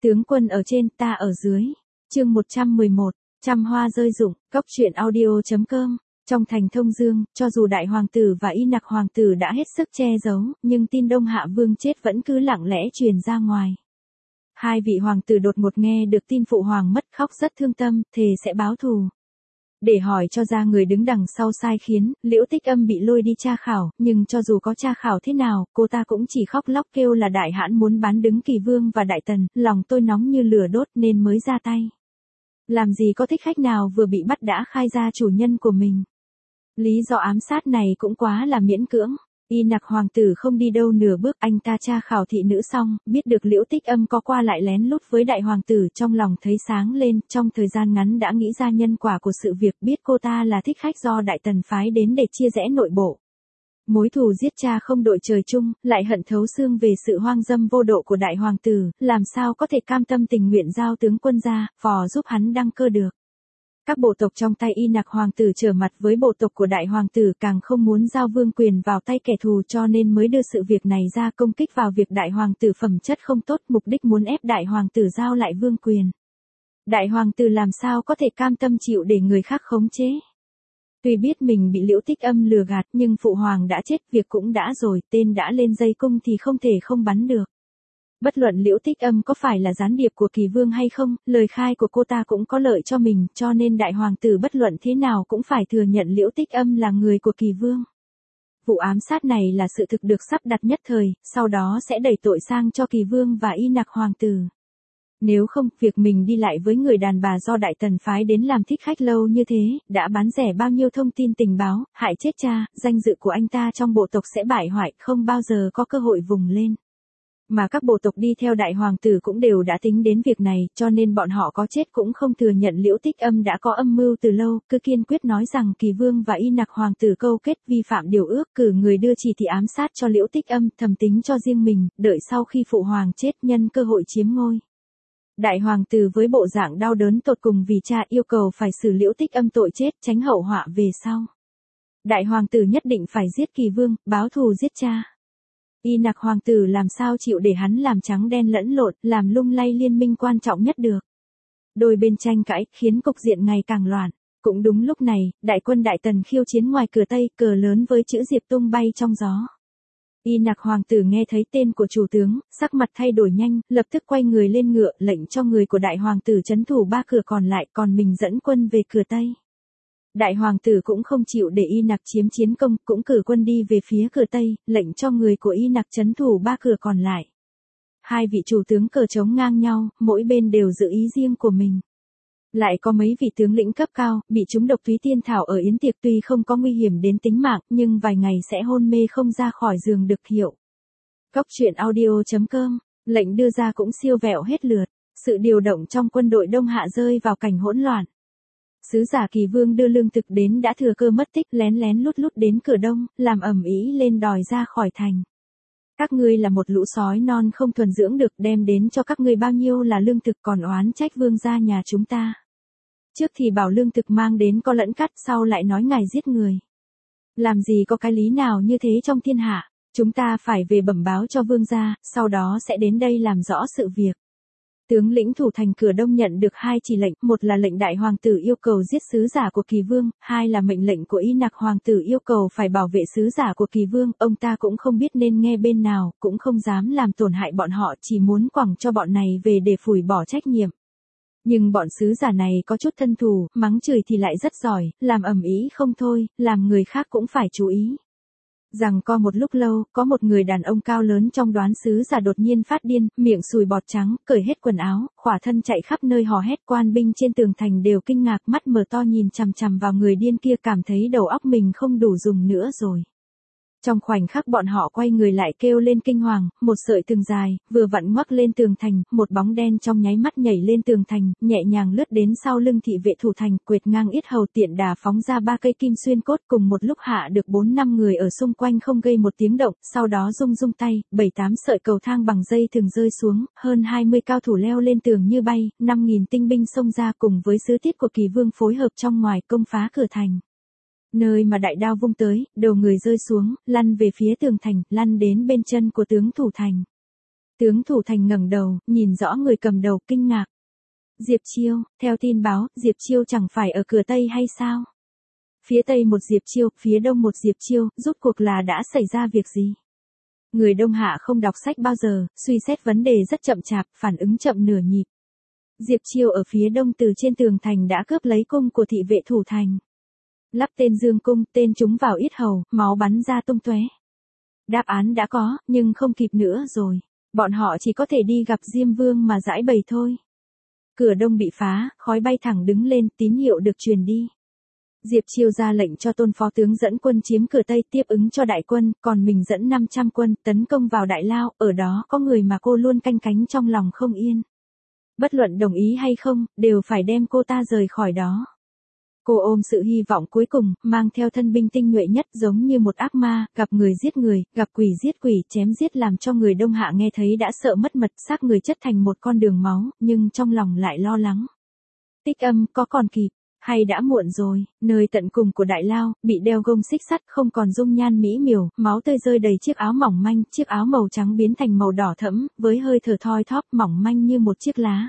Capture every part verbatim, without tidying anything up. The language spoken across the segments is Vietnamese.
Tướng quân ở trên, ta ở dưới. Chương một trăm mười một, trăm hoa rơi rụng, Cốc truyện audio.com. Trong thành Thông Dương, cho dù đại hoàng tử và y nặc hoàng tử đã hết sức che giấu, nhưng tin Đông Hạ Vương chết vẫn cứ lặng lẽ truyền ra ngoài. Hai vị hoàng tử đột ngột nghe được tin phụ hoàng mất, khóc rất thương tâm, thề sẽ báo thù. Để hỏi cho ra người đứng đằng sau sai khiến, Liễu Tích Âm bị lôi đi tra khảo, nhưng cho dù có tra khảo thế nào, cô ta cũng chỉ khóc lóc kêu là đại hãn muốn bán đứng Kỳ Vương và Đại Tần, lòng tôi nóng như lửa đốt nên mới ra tay. Làm gì có thích khách nào vừa bị bắt đã khai ra chủ nhân của mình. Lý do ám sát này cũng quá là miễn cưỡng. Y nặc hoàng tử không đi đâu nửa bước, anh ta tra khảo thị nữ xong, biết được Liễu Tích Âm có qua lại lén lút với đại hoàng tử, trong lòng thấy sáng lên, trong thời gian ngắn đã nghĩ ra nhân quả của sự việc, biết cô ta là thích khách do Đại Tần phái đến để chia rẽ nội bộ. Mối thù giết cha không đội trời chung, lại hận thấu xương về sự hoang dâm vô độ của đại hoàng tử, làm sao có thể cam tâm tình nguyện giao tướng quân ra, phò giúp hắn đăng cơ được. Các bộ tộc trong tay y nặc hoàng tử trở mặt với bộ tộc của đại hoàng tử, càng không muốn giao vương quyền vào tay kẻ thù, cho nên mới đưa sự việc này ra công kích vào việc đại hoàng tử phẩm chất không tốt, mục đích muốn ép đại hoàng tử giao lại vương quyền. Đại hoàng tử làm sao có thể cam tâm chịu để người khác khống chế. Tuy biết mình bị Liễu Tích Âm lừa gạt, nhưng phụ hoàng đã chết, việc cũng đã rồi, tên đã lên dây cung thì không thể không bắn được. Bất luận Liễu Tích Âm có phải là gián điệp của Kỳ Vương hay không, lời khai của cô ta cũng có lợi cho mình, cho nên đại hoàng tử bất luận thế nào cũng phải thừa nhận Liễu Tích Âm là người của Kỳ Vương. Vụ ám sát này là sự thực được sắp đặt nhất thời, sau đó sẽ đẩy tội sang cho Kỳ Vương và y nặc hoàng tử. Nếu không, việc mình đi lại với người đàn bà do Đại Tần phái đến làm thích khách lâu như thế, đã bán rẻ bao nhiêu thông tin tình báo, hại chết cha, danh dự của anh ta trong bộ tộc sẽ bại hoại, không bao giờ có cơ hội vùng lên. Mà các bộ tộc đi theo đại hoàng tử cũng đều đã tính đến việc này, cho nên bọn họ có chết cũng không thừa nhận Liễu Tích Âm đã có âm mưu từ lâu, cứ kiên quyết nói rằng Kỳ Vương và y nặc hoàng tử câu kết vi phạm điều ước, cử người đưa chỉ thị ám sát cho Liễu Tích Âm, thầm tính cho riêng mình, đợi sau khi phụ hoàng chết nhân cơ hội chiếm ngôi. Đại hoàng tử với bộ dạng đau đớn tột cùng vì cha yêu cầu phải xử Liễu Tích Âm tội chết, tránh hậu họa về sau. Đại hoàng tử nhất định phải giết Kỳ Vương, báo thù giết cha. Y nặc hoàng tử làm sao chịu để hắn làm trắng đen lẫn lộn, làm lung lay liên minh quan trọng nhất được. Đôi bên tranh cãi, khiến cục diện ngày càng loạn. Cũng đúng lúc này, đại quân Đại Tần khiêu chiến ngoài cửa Tây, cờ lớn với chữ Diệp tung bay trong gió. Y nặc hoàng tử nghe thấy tên của chủ tướng, sắc mặt thay đổi nhanh, lập tức quay người lên ngựa, lệnh cho người của đại hoàng tử trấn thủ ba cửa còn lại, còn mình dẫn quân về cửa Tây. Đại hoàng tử cũng không chịu để y nặc chiếm chiến công, cũng cử quân đi về phía cửa Tây, lệnh cho người của y nặc trấn thủ ba cửa còn lại. Hai vị chủ tướng cờ trống ngang nhau, mỗi bên đều giữ ý riêng của mình. Lại có mấy vị tướng lĩnh cấp cao, bị trúng độc túy tiên thảo ở yến tiệc, tuy không có nguy hiểm đến tính mạng, nhưng vài ngày sẽ hôn mê không ra khỏi giường được hiệu. Cốc truyện audio.com, lệnh đưa ra cũng siêu vẹo hết lượt, sự điều động trong quân đội Đông Hạ rơi vào cảnh hỗn loạn. Sứ giả Kỳ Vương đưa lương thực đến đã thừa cơ mất tích, lén lén lút lút đến cửa Đông, làm ầm ĩ lên đòi ra khỏi thành. Các ngươi là một lũ sói non không thuần dưỡng được, đem đến cho các ngươi bao nhiêu là lương thực, còn oán trách vương gia nhà chúng ta. Trước thì bảo lương thực mang đến có lẫn cắt, sau lại nói ngài giết người. Làm gì có cái lý nào như thế trong thiên hạ, chúng ta phải về bẩm báo cho vương gia, sau đó sẽ đến đây làm rõ sự việc. Tướng lĩnh thủ thành cửa Đông nhận được hai chỉ lệnh, một là lệnh đại hoàng tử yêu cầu giết sứ giả của Kỳ Vương, hai là mệnh lệnh của y nặc hoàng tử yêu cầu phải bảo vệ sứ giả của Kỳ Vương, ông ta cũng không biết nên nghe bên nào, cũng không dám làm tổn hại bọn họ, chỉ muốn quẳng cho bọn này về để phủi bỏ trách nhiệm. Nhưng bọn sứ giả này có chút thân thù, mắng chửi thì lại rất giỏi, làm ầm ĩ không thôi, làm người khác cũng phải chú ý. Rằng co một lúc lâu, có một người đàn ông cao lớn trong đoán sứ giả đột nhiên phát điên, miệng sùi bọt trắng, cởi hết quần áo, khỏa thân chạy khắp nơi hò hét, quan binh trên tường thành đều kinh ngạc, mắt mở to nhìn chằm chằm vào người điên kia, cảm thấy đầu óc mình không đủ dùng nữa rồi. Trong khoảnh khắc bọn họ quay người lại kêu lên kinh hoàng, một sợi thừng dài, vừa vặn ngoắc lên tường thành, một bóng đen trong nháy mắt nhảy lên tường thành, nhẹ nhàng lướt đến sau lưng thị vệ thủ thành, quệt ngang yết hầu, tiện đà phóng ra ba cây kim xuyên cốt, cùng một lúc hạ được bốn năm người ở xung quanh không gây một tiếng động, sau đó rung rung tay, bảy tám sợi cầu thang bằng dây thừng rơi xuống, hơn hai mươi cao thủ leo lên tường như bay, năm nghìn tinh binh xông ra cùng với sứ tiết của Kỳ Vương phối hợp trong ngoài công phá cửa thành. Nơi mà đại đao vung tới, đầu người rơi xuống, lăn về phía tường thành, lăn đến bên chân của tướng thủ thành. Tướng thủ thành ngẩng đầu, nhìn rõ người cầm đầu, kinh ngạc. Diệp Chiêu, theo tin báo, Diệp Chiêu chẳng phải ở cửa Tây hay sao? Phía Tây một Diệp Chiêu, phía Đông một Diệp Chiêu, rốt cuộc là đã xảy ra việc gì? Người Đông Hạ không đọc sách bao giờ, suy xét vấn đề rất chậm chạp, phản ứng chậm nửa nhịp. Diệp Chiêu ở phía đông từ trên tường thành đã cướp lấy cung của thị vệ thủ thành. Lắp tên dương cung, tên trúng vào yết hầu, máu bắn ra tung tóe. Đáp án đã có, nhưng không kịp nữa rồi. Bọn họ chỉ có thể đi gặp Diêm Vương mà giải bày thôi. Cửa đông bị phá, khói bay thẳng đứng lên, tín hiệu được truyền đi. Diệp Chiêu ra lệnh cho Tôn phó tướng dẫn quân chiếm cửa Tây tiếp ứng cho đại quân, còn mình dẫn năm trăm quân tấn công vào Đại Lao, ở đó có người mà cô luôn canh cánh trong lòng không yên. Bất luận đồng ý hay không, đều phải đem cô ta rời khỏi đó. Cô ôm sự hy vọng cuối cùng, mang theo thân binh tinh nhuệ nhất giống như một ác ma, gặp người giết người, gặp quỷ giết quỷ, chém giết làm cho người Đông Hạ nghe thấy đã sợ mất mật, xác người chất thành một con đường máu, nhưng trong lòng lại lo lắng. Tích Âm, có còn kịp, hay đã muộn rồi, nơi tận cùng của Đại Lao, bị đeo gông xích sắt không còn dung nhan mỹ miều, máu tươi rơi đầy chiếc áo mỏng manh, chiếc áo màu trắng biến thành màu đỏ thẫm, với hơi thở thoi thóp mỏng manh như một chiếc lá.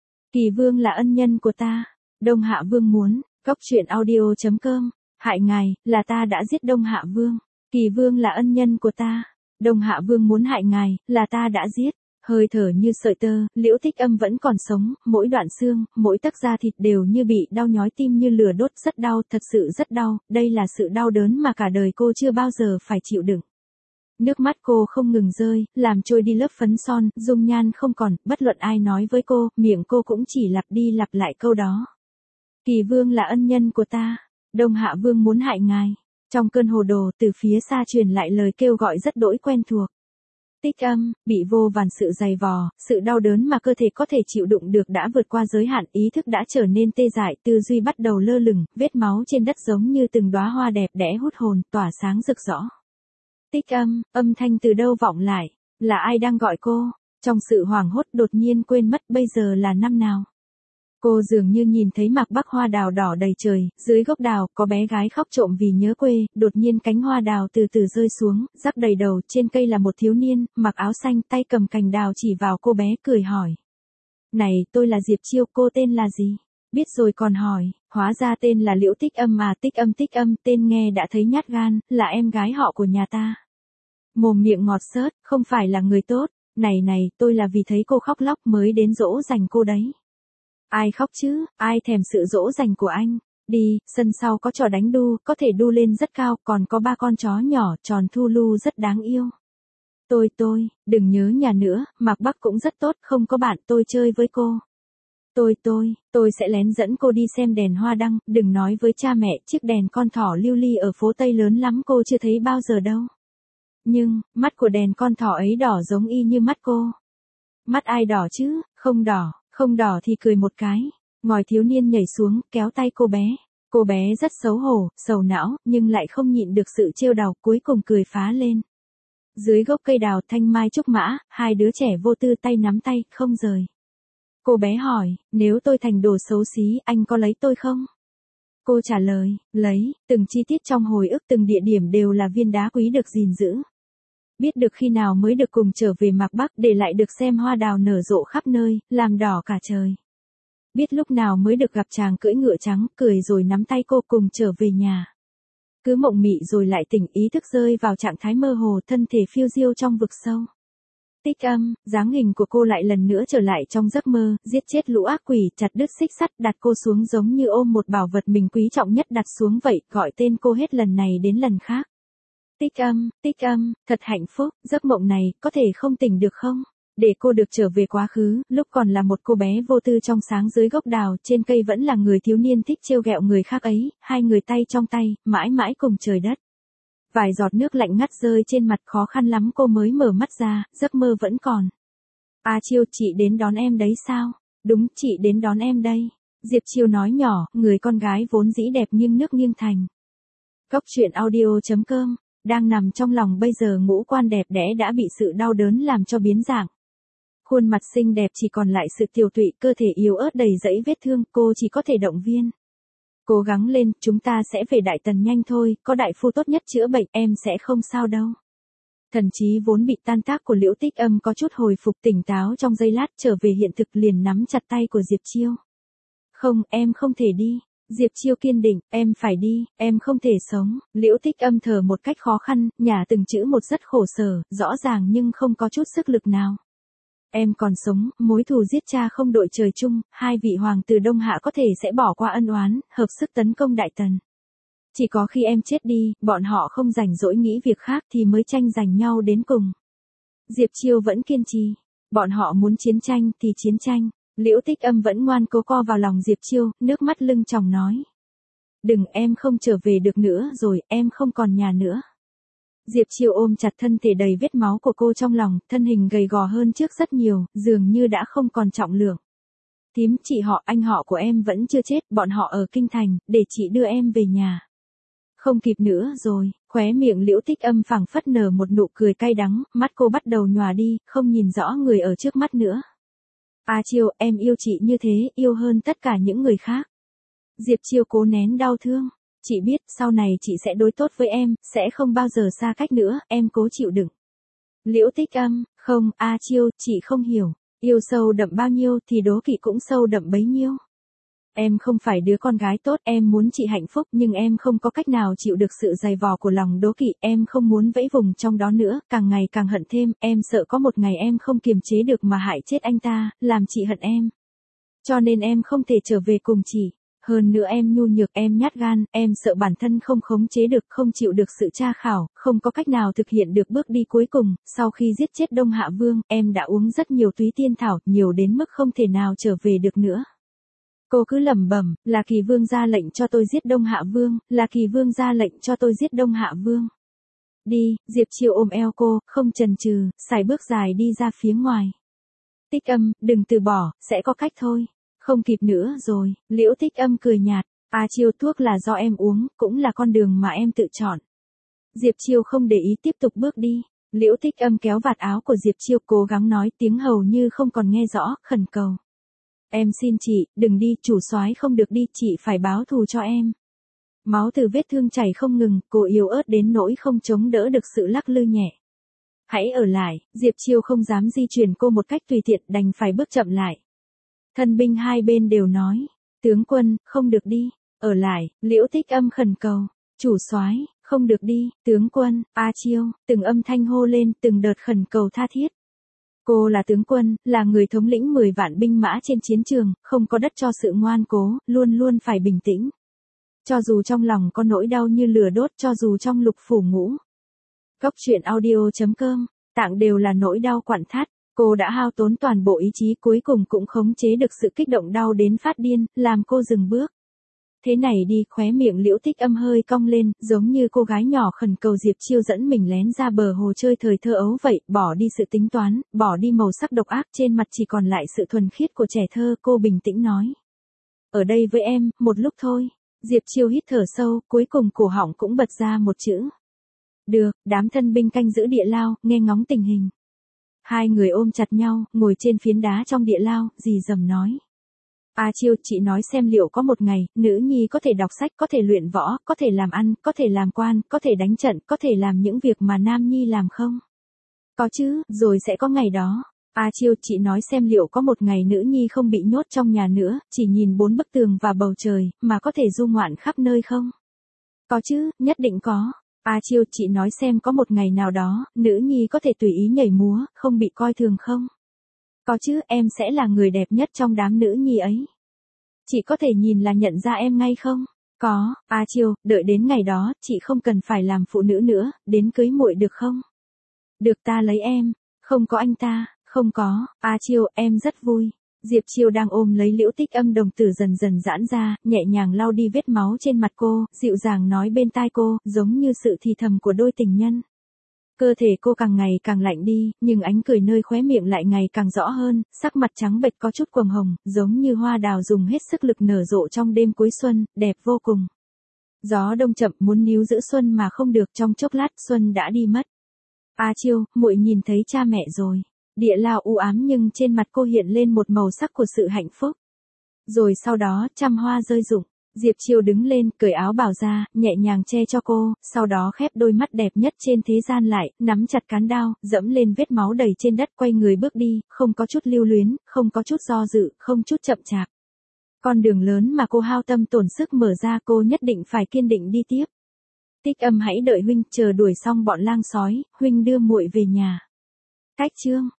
Kỳ Vương là ân nhân của ta, Đông Hạ Vương muốn. Cốc truyện audio chấm com, hại ngài, là ta đã giết Đông Hạ Vương. Kỳ Vương là ân nhân của ta. Đông Hạ Vương muốn hại ngài, là ta đã giết. Hơi thở như sợi tơ, Liễu Tích Âm vẫn còn sống, mỗi đoạn xương, mỗi tấc da thịt đều như bị đau nhói tim như lửa đốt, rất đau, thật sự rất đau, đây là sự đau đớn mà cả đời cô chưa bao giờ phải chịu đựng. Nước mắt cô không ngừng rơi, làm trôi đi lớp phấn son, dung nhan không còn, bất luận ai nói với cô, miệng cô cũng chỉ lặp đi lặp lại câu đó. Kỳ Vương là ân nhân của ta, Đông Hạ Vương muốn hại ngài. Trong cơn hồ đồ, từ phía xa truyền lại lời kêu gọi rất đỗi quen thuộc. Tích Âm, bị vô vàn sự dày vò, sự đau đớn mà cơ thể có thể chịu đựng được đã vượt qua giới hạn, ý thức đã trở nên tê dại, tư duy bắt đầu lơ lửng, vết máu trên đất giống như từng đóa hoa đẹp đẽ hút hồn, tỏa sáng rực rõ. Tích Âm, âm thanh từ đâu vọng lại, là ai đang gọi cô? Trong sự hoảng hốt đột nhiên quên mất bây giờ là năm nào. Cô dường như nhìn thấy mạc bắc hoa đào đỏ đầy trời, dưới gốc đào có bé gái khóc trộm vì nhớ quê, đột nhiên cánh hoa đào từ từ rơi xuống, rắc đầy đầu, trên cây là một thiếu niên, mặc áo xanh, tay cầm cành đào chỉ vào cô bé, cười hỏi. Này, tôi là Diệp Chiêu, cô tên là gì? Biết rồi còn hỏi, hóa ra tên là Liễu Tích Âm mà, Tích Âm Tích Âm, tên nghe đã thấy nhát gan, là em gái họ của nhà ta. Mồm miệng ngọt xớt, không phải là người tốt, này này, tôi là vì thấy cô khóc lóc mới đến dỗ dành cô đấy. Ai khóc chứ, ai thèm sự dỗ dành của anh. Đi, sân sau có trò đánh đu, có thể đu lên rất cao, còn có ba con chó nhỏ, tròn thu lu rất đáng yêu. Tôi tôi, đừng nhớ nhà nữa, Mạc Bắc cũng rất tốt, không có bạn, tôi chơi với cô. Tôi tôi, tôi sẽ lén dẫn cô đi xem đèn hoa đăng, đừng nói với cha mẹ, chiếc đèn con thỏ lưu ly ở phố Tây lớn lắm cô chưa thấy bao giờ đâu. Nhưng, mắt của đèn con thỏ ấy đỏ giống y như mắt cô. Mắt ai đỏ chứ, không đỏ. Không đỏ thì cười một cái. Ngòi thiếu niên nhảy xuống, kéo tay cô bé. Cô bé rất xấu hổ, sầu não, nhưng lại không nhịn được sự trêu đào, cuối cùng cười phá lên. Dưới gốc cây đào thanh mai trúc mã, hai đứa trẻ vô tư tay nắm tay, không rời. Cô bé hỏi, nếu tôi thành đồ xấu xí, anh có lấy tôi không? Cô trả lời, lấy, từng chi tiết trong hồi ức từng địa điểm đều là viên đá quý được gìn giữ. Biết được khi nào mới được cùng trở về Mạc Bắc để lại được xem hoa đào nở rộ khắp nơi, làm đỏ cả trời. Biết lúc nào mới được gặp chàng cưỡi ngựa trắng, cười rồi nắm tay cô cùng trở về nhà. Cứ mộng mị rồi lại tỉnh, ý thức rơi vào trạng thái mơ hồ, thân thể phiêu diêu trong vực sâu. Tích Âm, dáng hình của cô lại lần nữa trở lại trong giấc mơ, giết chết lũ ác quỷ, chặt đứt xích sắt, đặt cô xuống giống như ôm một bảo vật mình quý trọng nhất đặt xuống vậy, gọi tên cô hết lần này đến lần khác. Tích Âm, Tích Âm, thật hạnh phúc, giấc mộng này, có thể không tỉnh được không? Để cô được trở về quá khứ, lúc còn là một cô bé vô tư trong sáng dưới gốc đào, trên cây vẫn là người thiếu niên thích trêu ghẹo người khác ấy, hai người tay trong tay, mãi mãi cùng trời đất. Vài giọt nước lạnh ngắt rơi trên mặt, khó khăn lắm cô mới mở mắt ra, giấc mơ vẫn còn. A Chiêu, chị đến đón em đấy sao? Đúng, chị đến đón em đây. Diệp Chiêu nói nhỏ, người con gái vốn dĩ đẹp nghiêng nước nghiêng thành. Cốc truyện audio chấm com, đang nằm trong lòng bây giờ ngũ quan đẹp đẽ đã bị sự đau đớn làm cho biến dạng. Khuôn mặt xinh đẹp chỉ còn lại sự tiều tụy, cơ thể yếu ớt đầy dẫy vết thương, cô chỉ có thể động viên. Cố gắng lên, chúng ta sẽ về Đại Tần nhanh thôi, có đại phu tốt nhất chữa bệnh, em sẽ không sao đâu. Thần trí vốn bị tan tác của Liễu Tích Âm có chút hồi phục tỉnh táo trong giây lát, trở về hiện thực liền nắm chặt tay của Diệp Chiêu. Không, em không thể đi. Diệp Chiêu kiên định, em phải đi, em không thể sống. Liễu Tích Âm thở một cách khó khăn, nhả từng chữ một rất khổ sở, rõ ràng nhưng không có chút sức lực nào. Em còn sống, mối thù giết cha không đội trời chung, hai vị hoàng tử Đông Hạ có thể sẽ bỏ qua ân oán, hợp sức tấn công Đại Tần. Chỉ có khi em chết đi, bọn họ không rảnh rỗi nghĩ việc khác thì mới tranh giành nhau đến cùng. Diệp Chiêu vẫn kiên trì. Bọn họ muốn chiến tranh thì chiến tranh. Liễu Tích Âm vẫn ngoan cố co vào lòng Diệp Chiêu, nước mắt lưng tròng nói. Đừng, em không trở về được nữa rồi, em không còn nhà nữa. Diệp Chiêu ôm chặt thân thể đầy vết máu của cô trong lòng, thân hình gầy gò hơn trước rất nhiều, dường như đã không còn trọng lượng. Thím, chị họ, anh họ của em vẫn chưa chết, bọn họ ở Kinh Thành, để chị đưa em về nhà. Không kịp nữa rồi, khóe miệng Liễu Tích Âm phảng phất nở một nụ cười cay đắng, mắt cô bắt đầu nhòa đi, không nhìn rõ người ở trước mắt nữa. A Chiêu, em yêu chị như thế, yêu hơn tất cả những người khác. Diệp Chiêu cố nén đau thương. Chị biết, sau này chị sẽ đối tốt với em, sẽ không bao giờ xa cách nữa, em cố chịu đựng. Liễu Tích Âm, không, A Chiêu, chị không hiểu. Yêu sâu đậm bao nhiêu thì đố kỵ cũng sâu đậm bấy nhiêu. Em không phải đứa con gái tốt, em muốn chị hạnh phúc nhưng em không có cách nào chịu được sự dày vò của lòng đố kỵ, em không muốn vẫy vùng trong đó nữa, càng ngày càng hận thêm, em sợ có một ngày em không kiềm chế được mà hại chết anh ta, làm chị hận em. Cho nên em không thể trở về cùng chị. Hơn nữa em nhu nhược, em nhát gan, em sợ bản thân không khống chế được, không chịu được sự tra khảo, không có cách nào thực hiện được bước đi cuối cùng. Sau khi giết chết Đông Hạ Vương, em đã uống rất nhiều túy tiên thảo, nhiều đến mức không thể nào trở về được nữa. Cô cứ lẩm bẩm, là Kỳ Vương ra lệnh cho tôi giết Đông Hạ Vương, là Kỳ Vương ra lệnh cho tôi giết Đông Hạ Vương. Đi, Diệp Chiêu ôm eo cô, không chần chừ, sải bước dài đi ra phía ngoài. Tích Âm, đừng từ bỏ, sẽ có cách thôi. Không kịp nữa rồi, Liễu Tích Âm cười nhạt, A Chiêu, thuốc là do em uống, cũng là con đường mà em tự chọn. Diệp Chiêu không để ý tiếp tục bước đi. Liễu Tích Âm kéo vạt áo của Diệp Chiêu, cố gắng nói tiếng hầu như không còn nghe rõ, khẩn cầu. Em xin chị, đừng đi, chủ soái không được đi, chị phải báo thù cho em. Máu từ vết thương chảy không ngừng, cô yếu ớt đến nỗi không chống đỡ được sự lắc lư nhẹ. Hãy ở lại, Diệp Chiêu không dám di chuyển cô một cách tùy tiện, đành phải bước chậm lại. Thân binh hai bên đều nói, tướng quân, không được đi, ở lại. Liễu Tích Âm khẩn cầu, chủ soái, không được đi, tướng quân, A Chiêu, từng âm thanh hô lên, từng đợt khẩn cầu tha thiết. Cô là tướng quân, là người thống lĩnh mười vạn binh mã trên chiến trường, không có đất cho sự ngoan cố, luôn luôn phải bình tĩnh. Cho dù trong lòng có nỗi đau như lửa đốt, cho dù trong lục phủ ngũ. Cốc truyện audio chấm com, tạng đều là nỗi đau quặn thắt. Cô đã hao tốn toàn bộ ý chí, cuối cùng cũng khống chế được sự kích động đau đến phát điên, làm cô dừng bước. Thế này đi, khóe miệng Liễu Tích Âm hơi cong lên, giống như cô gái nhỏ khẩn cầu Diệp Chiêu dẫn mình lén ra bờ hồ chơi thời thơ ấu vậy, bỏ đi sự tính toán, bỏ đi màu sắc độc ác, trên mặt chỉ còn lại sự thuần khiết của trẻ thơ, cô bình tĩnh nói. Ở đây với em, một lúc thôi. Diệp Chiêu hít thở sâu, cuối cùng cổ họng cũng bật ra một chữ. Được, đám thân binh canh giữ địa lao, nghe ngóng tình hình. Hai người ôm chặt nhau, ngồi trên phiến đá trong địa lao, dì dầm nói. A Chiêu, chị nói xem liệu có một ngày, nữ nhi có thể đọc sách, có thể luyện võ, có thể làm ăn, có thể làm quan, có thể đánh trận, có thể làm những việc mà nam nhi làm không? Có chứ, rồi sẽ có ngày đó. A Chiêu, chị nói xem liệu có một ngày nữ nhi không bị nhốt trong nhà nữa, chỉ nhìn bốn bức tường và bầu trời, mà có thể du ngoạn khắp nơi không? Có chứ, nhất định có. A Chiêu, chị nói xem có một ngày nào đó, nữ nhi có thể tùy ý nhảy múa, không bị coi thường không? Có chứ, em sẽ là người đẹp nhất trong đám nữ nhi ấy. Chị có thể nhìn là nhận ra em ngay không? Có, A Chiêu, đợi đến ngày đó, chị không cần phải làm phụ nữ nữa, đến cưới muội được không? Được, ta lấy em. Không có anh ta, không có, A Chiêu, em rất vui. Diệp Chiêu đang ôm lấy Liễu Tích Âm, đồng tử dần dần giãn ra, nhẹ nhàng lau đi vết máu trên mặt cô, dịu dàng nói bên tai cô, giống như sự thì thầm của đôi tình nhân. Cơ thể cô càng ngày càng lạnh đi, nhưng ánh cười nơi khóe miệng lại ngày càng rõ hơn, sắc mặt trắng bệch có chút quầng hồng, giống như hoa đào dùng hết sức lực nở rộ trong đêm cuối xuân, đẹp vô cùng. Gió đông chậm, muốn níu giữ xuân mà không được, trong chốc lát xuân đã đi mất. A Chiêu, muội nhìn thấy cha mẹ rồi. Địa lao u ám nhưng trên mặt cô hiện lên một màu sắc của sự hạnh phúc. Rồi sau đó, trăm hoa rơi rụng. Diệp Chiêu đứng lên, cởi áo bào ra, nhẹ nhàng che cho cô, sau đó khép đôi mắt đẹp nhất trên thế gian lại, nắm chặt cán đao, dẫm lên vết máu đầy trên đất, quay người bước đi, không có chút lưu luyến, không có chút do dự, không chút chậm chạp. Con đường lớn mà cô hao tâm tổn sức mở ra, cô nhất định phải kiên định đi tiếp. Tích Âm hãy đợi huynh, chờ đuổi xong bọn lang sói, huynh đưa muội về nhà. Cách chương